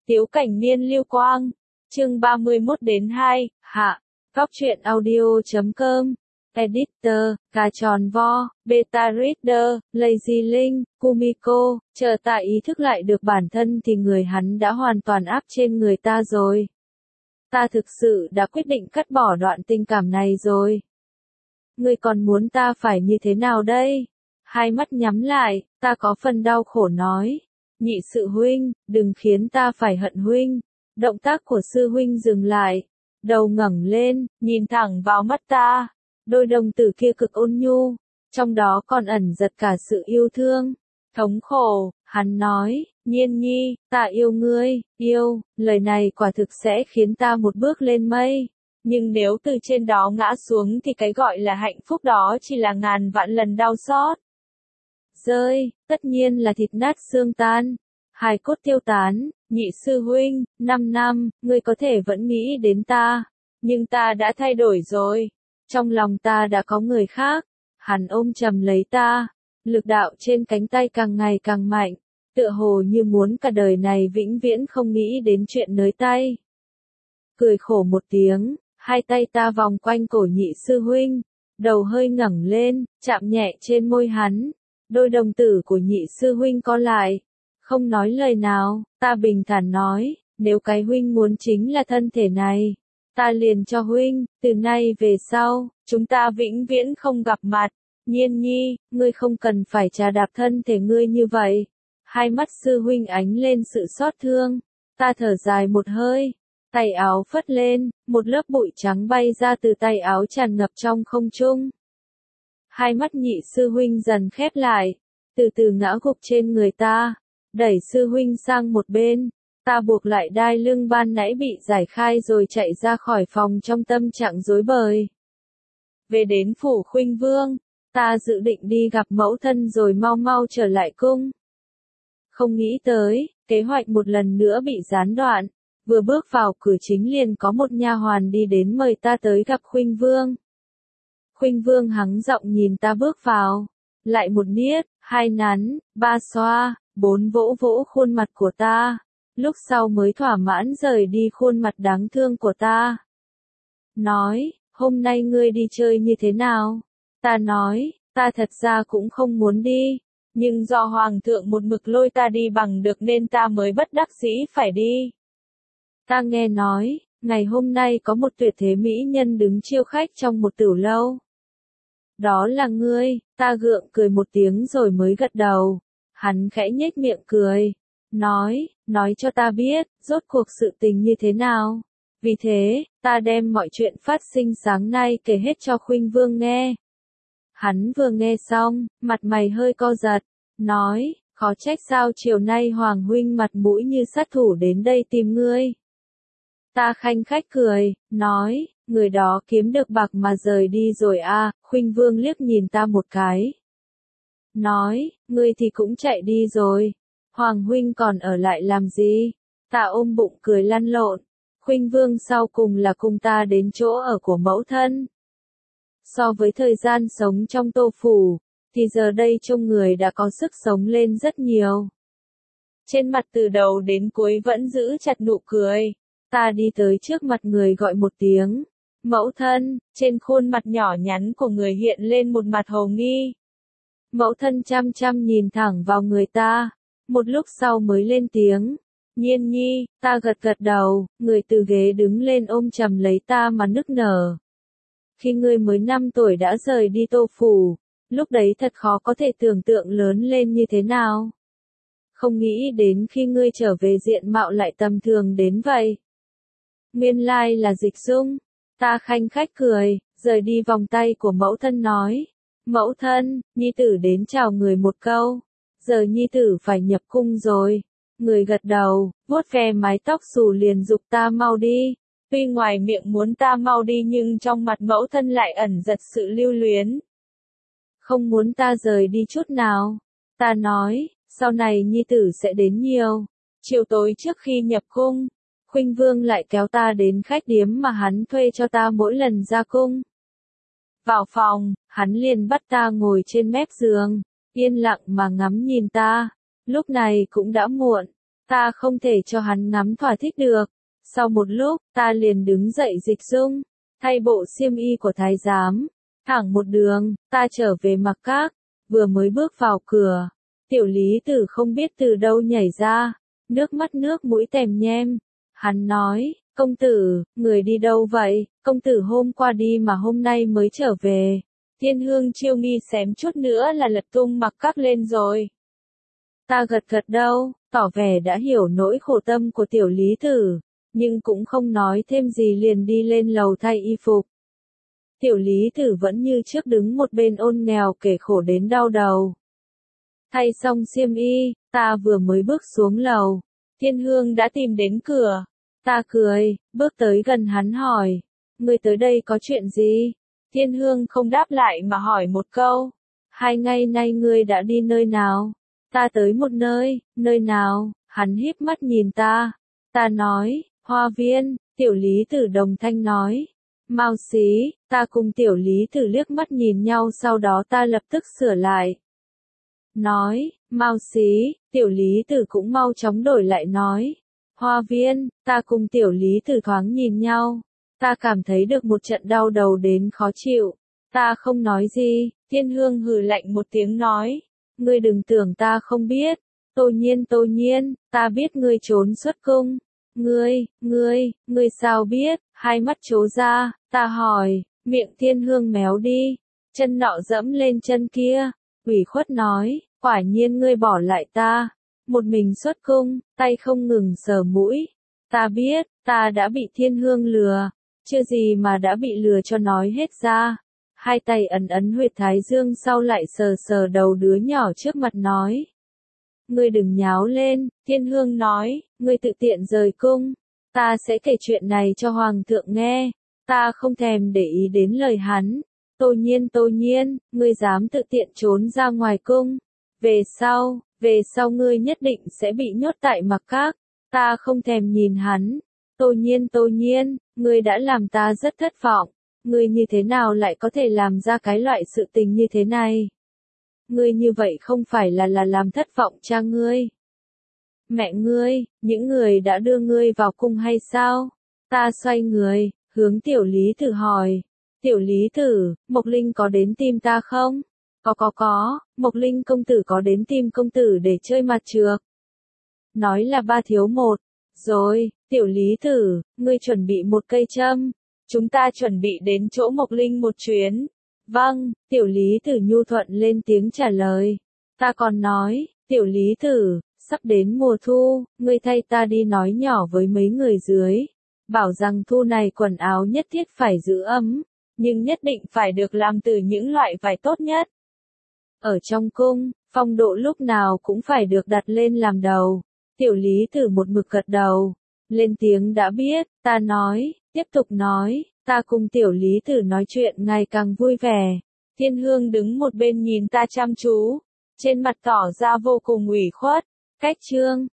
Tiếu cảnh niên lưu quang. Chương 31 đến 2, hạ. Góc truyện audio.com. Editor, Cà Tròn Vo, Beta Reader, Lazy Linh, Kumiko, chờ ta ý thức lại được bản thân thì người hắn đã hoàn toàn áp trên người ta rồi. Ta thực sự đã quyết định cắt bỏ đoạn tình cảm này rồi. Ngươi còn muốn ta phải như thế nào đây? Hai mắt nhắm lại, ta có phần đau khổ nói. Nhị sự huynh, đừng khiến ta phải hận huynh. Động tác của sư huynh dừng lại. Đầu ngẩng lên, nhìn thẳng vào mắt ta. Đôi đồng tử kia cực ôn nhu. Trong đó còn ẩn giật cả sự yêu thương. Thống khổ, hắn nói, Nhiên nhi, ta yêu ngươi, yêu, lời này quả thực sẽ khiến ta một bước lên mây. Nhưng nếu từ trên đó ngã xuống thì cái gọi là hạnh phúc đó chỉ là ngàn vạn lần đau xót. Rơi, tất nhiên là thịt nát xương tan, hài cốt tiêu tán, nhị sư huynh, 5 năm, ngươi có thể vẫn nghĩ đến ta, nhưng ta đã thay đổi rồi, trong lòng ta đã có người khác. Hắn ôm chầm lấy ta, lực đạo trên cánh tay càng ngày càng mạnh, tựa hồ như muốn cả đời này vĩnh viễn không nghĩ đến chuyện nới tay. Cười khổ một tiếng, hai tay ta vòng quanh cổ nhị sư huynh, đầu hơi ngẩng lên, chạm nhẹ trên môi hắn. Đôi đồng tử của nhị sư huynh co lại, không nói lời nào, ta bình thản nói, nếu cái huynh muốn chính là thân thể này, ta liền cho huynh, từ nay về sau, chúng ta vĩnh viễn không gặp mặt. Nhiên nhi, ngươi không cần phải trà đạp thân thể ngươi như vậy. Hai mắt sư huynh ánh lên sự xót thương, ta thở dài một hơi, tay áo phất lên, một lớp bụi trắng bay ra từ tay áo tràn ngập trong không trung. Hai mắt nhị sư huynh dần khép lại, từ từ ngã gục trên người ta, đẩy sư huynh sang một bên, ta buộc lại đai lưng ban nãy bị giải khai rồi chạy ra khỏi phòng trong tâm trạng rối bời. Về đến phủ Khuynh Vương, ta dự định đi gặp mẫu thân rồi mau mau trở lại cung. Không nghĩ tới, kế hoạch một lần nữa bị gián đoạn, vừa bước vào cửa chính liền có một nha hoàn đi đến mời ta tới gặp Khuynh Vương. Khuynh Vương hắng giọng nhìn ta bước vào, lại một niết, hai nắn, ba xoa, bốn vỗ vỗ khuôn mặt của ta, lúc sau mới thỏa mãn rời đi khuôn mặt đáng thương của ta. Nói, hôm nay ngươi đi chơi như thế nào? Ta nói, ta thật ra cũng không muốn đi, nhưng do Hoàng thượng một mực lôi ta đi bằng được nên ta mới bất đắc dĩ phải đi. Ta nghe nói, ngày hôm nay có một tuyệt thế mỹ nhân đứng chiêu khách trong một tửu lâu. Đó là ngươi, ta gượng cười một tiếng rồi mới gật đầu. Hắn khẽ nhếch miệng cười, nói cho ta biết, rốt cuộc sự tình như thế nào. Vì thế, ta đem mọi chuyện phát sinh sáng nay kể hết cho Khuynh Vương nghe. Hắn vừa nghe xong, mặt mày hơi co giật, nói, khó trách sao chiều nay Hoàng huynh mặt mũi như sát thủ đến đây tìm ngươi. Ta khanh khách cười, nói, người đó kiếm được bạc mà rời đi rồi à. Khuynh Vương liếc nhìn ta một cái, nói, ngươi thì cũng chạy đi rồi, Hoàng huynh còn ở lại làm gì? Ta ôm bụng cười lăn lộn. Khuynh Vương sau cùng là cùng ta đến chỗ ở của mẫu thân. So với thời gian sống trong Tô phủ, thì giờ đây trông người đã có sức sống lên rất nhiều. Trên mặt từ đầu đến cuối vẫn giữ chặt nụ cười. Ta đi tới trước mặt người gọi một tiếng, mẫu thân, trên khuôn mặt nhỏ nhắn của người hiện lên một mặt hồ nghi. Mẫu thân chăm chăm nhìn thẳng vào người ta, một lúc sau mới lên tiếng, Nhiên nhi, ta gật gật đầu, người từ ghế đứng lên ôm chầm lấy ta mà nức nở. Khi ngươi mới 5 tuổi đã rời đi Tô phủ, lúc đấy thật khó có thể tưởng tượng lớn lên như thế nào. Không nghĩ đến khi ngươi trở về diện mạo lại tầm thường đến vậy. Nguyên lai là Dịch Dung. Ta khanh khách cười, rời đi vòng tay của mẫu thân nói. Mẫu thân, nhi tử đến chào người một câu. Giờ nhi tử phải nhập cung rồi. Người gật đầu, vuốt ve mái tóc xù liền giục ta mau đi. Tuy ngoài miệng muốn ta mau đi nhưng trong mặt mẫu thân lại ẩn giật sự lưu luyến. Không muốn ta rời đi chút nào. Ta nói, sau này nhi tử sẽ đến nhiều. Chiều tối trước khi nhập cung, Khuynh Vương lại kéo ta đến khách điếm mà hắn thuê cho ta mỗi lần ra cung. Vào phòng, hắn liền bắt ta ngồi trên mép giường, yên lặng mà ngắm nhìn ta. Lúc này cũng đã muộn, Ta không thể cho hắn ngắm thỏa thích được. Sau một lúc, ta liền đứng dậy dịch dung, thay bộ xiêm y của thái giám. Thẳng một đường, ta trở về Mặc Các, vừa mới bước vào cửa. Tiểu Lý Tử không biết từ đâu nhảy ra, nước mắt nước mũi tèm nhem. Hắn nói, công tử, người đi đâu vậy? Công tử hôm qua đi mà hôm nay mới trở về. Thiên Hương Chiêu Nghi xém chút nữa là lật tung Mặc Các lên rồi. Ta gật gật đầu, tỏ vẻ đã hiểu nỗi khổ tâm của Tiểu Lý Tử, nhưng cũng không nói thêm gì liền đi lên lầu thay y phục. Tiểu Lý Tử vẫn như trước đứng một bên ôn nghèo kể khổ đến đau đầu. Thay xong xiêm y, ta vừa mới bước xuống lầu, Thiên Hương đã tìm đến cửa. Ta cười, bước tới gần hắn hỏi, ngươi tới đây có chuyện gì? Thiên Hương không đáp lại mà hỏi một câu, 2 ngày nay ngươi đã đi nơi nào? Ta tới một nơi, nơi nào? Hắn híp mắt nhìn ta. Ta nói, Hoa Viên. Tiểu Lý Tử đồng thanh nói, Mao xí. Ta cùng Tiểu Lý Tử liếc mắt nhìn nhau, sau đó ta lập tức sửa lại. Nói, Mao xí. Tiểu Lý Tử cũng mau chóng đổi lại nói, Hoa Viên. Ta cùng Tiểu Lý Tử thoáng nhìn nhau. Ta cảm thấy được một trận đau đầu đến khó chịu. Ta không nói gì. Thiên Hương hừ lạnh một tiếng nói, ngươi đừng tưởng ta không biết. Tô Nhiên, ta biết ngươi trốn xuất cung. Ngươi sao biết? Hai mắt trố ra, ta hỏi, miệng Thiên Hương méo đi. Chân nọ dẫm lên chân kia. Ủy khuất nói, quả nhiên ngươi bỏ lại ta. Một mình xuất cung, tay không ngừng sờ mũi. Ta biết, ta đã bị Thiên Hương lừa. Chưa gì mà đã bị lừa cho nói hết ra. Hai tay ấn ấn huyệt thái dương, sau lại sờ sờ đầu đứa nhỏ trước mặt nói. Ngươi đừng nháo lên. Thiên Hương nói, ngươi tự tiện rời cung. Ta sẽ kể chuyện này cho Hoàng thượng nghe. Ta không thèm để ý đến lời hắn. Tô Nhiên, ngươi dám tự tiện trốn ra ngoài cung. Về sau ngươi nhất định sẽ bị nhốt tại Mặc Các. Ta không thèm nhìn hắn. Tô Nhiên, ngươi đã làm ta rất thất vọng. Ngươi như thế nào lại có thể làm ra cái loại sự tình như thế này? Ngươi như vậy không phải là làm thất vọng cha ngươi. Mẹ ngươi, những người đã đưa ngươi vào cung hay sao? Ta xoay người, hướng Tiểu Lý Tử hỏi. Tiểu Lý Tử, Mộc Linh có đến tìm ta không? Có, Mộc Linh công tử có đến tìm công tử để chơi mặt trược. Nói là 3 thiếu 1. Rồi, Tiểu Lý Tử, ngươi chuẩn bị một cây châm. Chúng ta chuẩn bị đến chỗ Mộc Linh một chuyến. Vâng, Tiểu Lý Tử nhu thuận lên tiếng trả lời. Ta còn nói, Tiểu Lý Tử, sắp đến mùa thu, ngươi thay ta đi nói nhỏ với mấy người dưới. Bảo rằng thu này quần áo nhất thiết phải giữ ấm, nhưng nhất định phải được làm từ những loại vải tốt nhất. Ở trong cung, phong độ lúc nào cũng phải được đặt lên làm đầu. Tiểu Lý Tử một mực gật đầu. Lên tiếng đã biết, ta nói, tiếp tục nói. Ta cùng Tiểu Lý Tử nói chuyện ngày càng vui vẻ. Thiên Hương đứng một bên nhìn ta chăm chú, trên mặt tỏ ra vô cùng ủy khuất. Cách chương